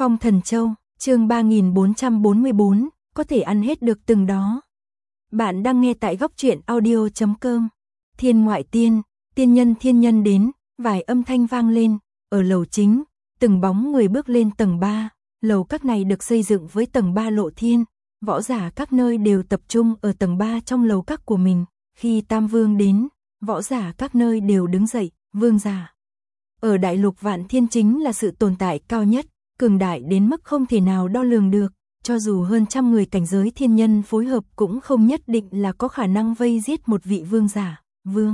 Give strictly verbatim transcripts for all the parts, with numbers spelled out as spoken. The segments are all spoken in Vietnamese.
Phong Thần Châu, chương ba nghìn bốn trăm bốn mươi bốn, có thể ăn hết được từng đó. Bạn đang nghe tại góc truyện audio chấm com. Thiên ngoại tiên, tiên nhân thiên nhân đến, vài âm thanh vang lên, ở lầu chính, từng bóng người bước lên tầng ba, lầu các này được xây dựng với tầng ba lộ thiên, võ giả các nơi đều tập trung ở tầng ba trong lầu các của mình, khi Tam Vương đến, võ giả các nơi đều đứng dậy, vương giả. Ở đại lục Vạn Thiên chính là sự tồn tại cao nhất, cường đại đến mức không thể nào đo lường được, cho dù hơn trăm người cảnh giới thiên nhân phối hợp cũng không nhất định là có khả năng vây giết một vị vương giả, vương.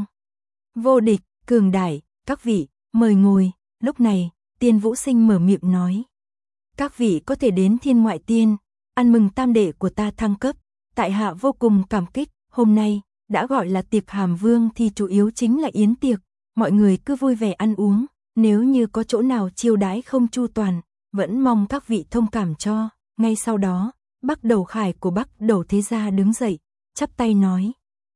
Vô địch, cường đại, các vị, mời ngồi, lúc này, Tiên Vũ Sinh mở miệng nói. Các vị có thể đến Thiên Ngoại Tiên, ăn mừng tam đệ của ta thăng cấp, tại hạ vô cùng cảm kích, hôm nay, đã gọi là tiệc hàm vương thì chủ yếu chính là yến tiệc, mọi người cứ vui vẻ ăn uống, nếu như có chỗ nào chiêu đãi không chu toàn, vẫn mong các vị thông cảm cho. Ngay sau đó, Bắc Đầu Khải của Bắc Đầu Thế Gia đứng dậy, chắp tay nói.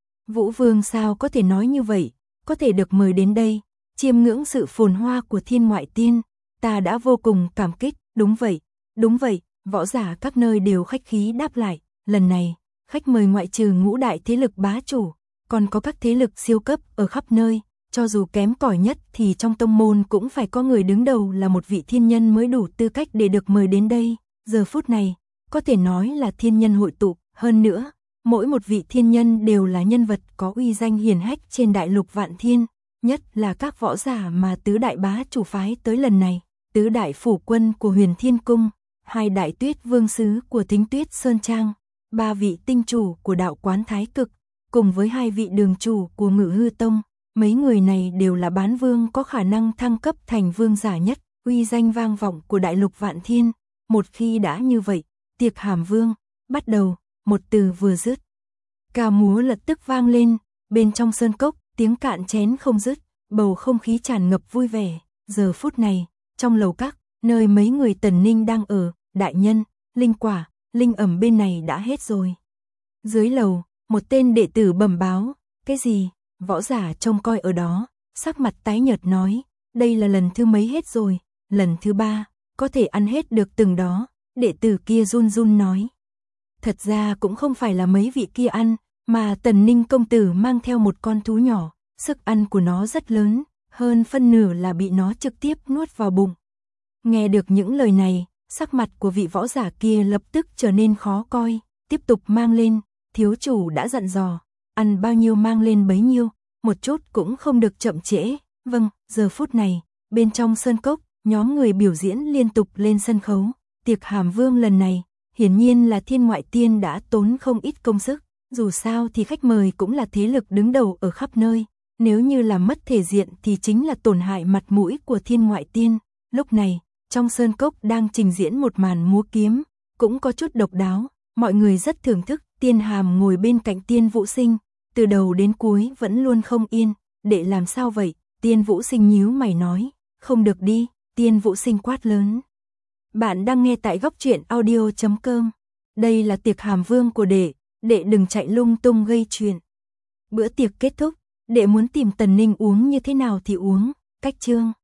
Vũ Vương sao có thể nói như vậy, có thể được mời đến đây, chiêm ngưỡng sự phồn hoa của Thiên Ngoại Tiên, ta đã vô cùng cảm kích, đúng vậy, đúng vậy, võ giả các nơi đều khách khí đáp lại, lần này, khách mời ngoại trừ ngũ đại thế lực bá chủ, còn có các thế lực siêu cấp ở khắp nơi, cho dù kém cỏi nhất thì trong tông môn cũng phải có người đứng đầu là một vị thiên nhân mới đủ tư cách để được mời đến đây. Giờ phút này, có thể nói là thiên nhân hội tụ, hơn nữa, mỗi một vị thiên nhân đều là nhân vật có uy danh hiển hách trên đại lục Vạn Thiên, nhất là các võ giả mà tứ đại bá chủ phái tới lần này, tứ đại phủ quân của Huyền Thiên Cung, hai đại tuyết vương sứ của Thính Tuyết Sơn Trang, ba vị tinh chủ của đạo quán Thái Cực, cùng với hai vị đường chủ của Ngự Hư Tông, mấy người này đều là bán vương có khả năng thăng cấp thành vương giả nhất, uy danh vang vọng của đại lục Vạn Thiên. Một khi đã như vậy, tiệc hàm vương, bắt đầu, một từ vừa dứt. Ca múa lập tức vang lên, bên trong sơn cốc, tiếng cạn chén không dứt, bầu không khí tràn ngập vui vẻ. Giờ phút này, trong lầu các, nơi mấy người Tần Ninh đang ở, đại nhân, linh quả, linh ẩm bên này đã hết rồi. Dưới lầu, một tên đệ tử bẩm báo, cái gì, võ giả trông coi ở đó, sắc mặt tái nhợt nói, đây là lần thứ mấy hết rồi, lần thứ ba. Có thể ăn hết được từng đó, đệ tử kia run run nói. Thật ra cũng không phải là mấy vị kia ăn, mà Tần Ninh công tử mang theo một con thú nhỏ, sức ăn của nó rất lớn, hơn phân nửa là bị nó trực tiếp nuốt vào bụng. Nghe được những lời này, sắc mặt của vị võ giả kia lập tức trở nên khó coi, tiếp tục mang lên, thiếu chủ đã dặn dò, ăn bao nhiêu mang lên bấy nhiêu, một chút cũng không được chậm trễ. Vâng, giờ phút này, bên trong sơn cốc, nhóm người biểu diễn liên tục lên sân khấu, tiệc hàm vương lần này, hiển nhiên là Thiên Ngoại Tiên đã tốn không ít công sức, dù sao thì khách mời cũng là thế lực đứng đầu ở khắp nơi, nếu như làm mất thể diện thì chính là tổn hại mặt mũi của Thiên Ngoại Tiên. Lúc này, trong sơn cốc đang trình diễn một màn múa kiếm, cũng có chút độc đáo, mọi người rất thưởng thức. Tiên Hàm ngồi bên cạnh Tiên Vũ Sinh, từ đầu đến cuối vẫn luôn không yên, để làm sao vậy? Tiên Vũ Sinh nhíu mày nói, không được đi. Tiên Vũ Sinh quát lớn. Bạn đang nghe tại góc truyện audio chấm com. Đây là tiệc hàm vương của đệ, đệ đừng chạy lung tung gây chuyện. Bữa tiệc kết thúc, đệ muốn tìm Tần Ninh uống như thế nào thì uống, cách chương.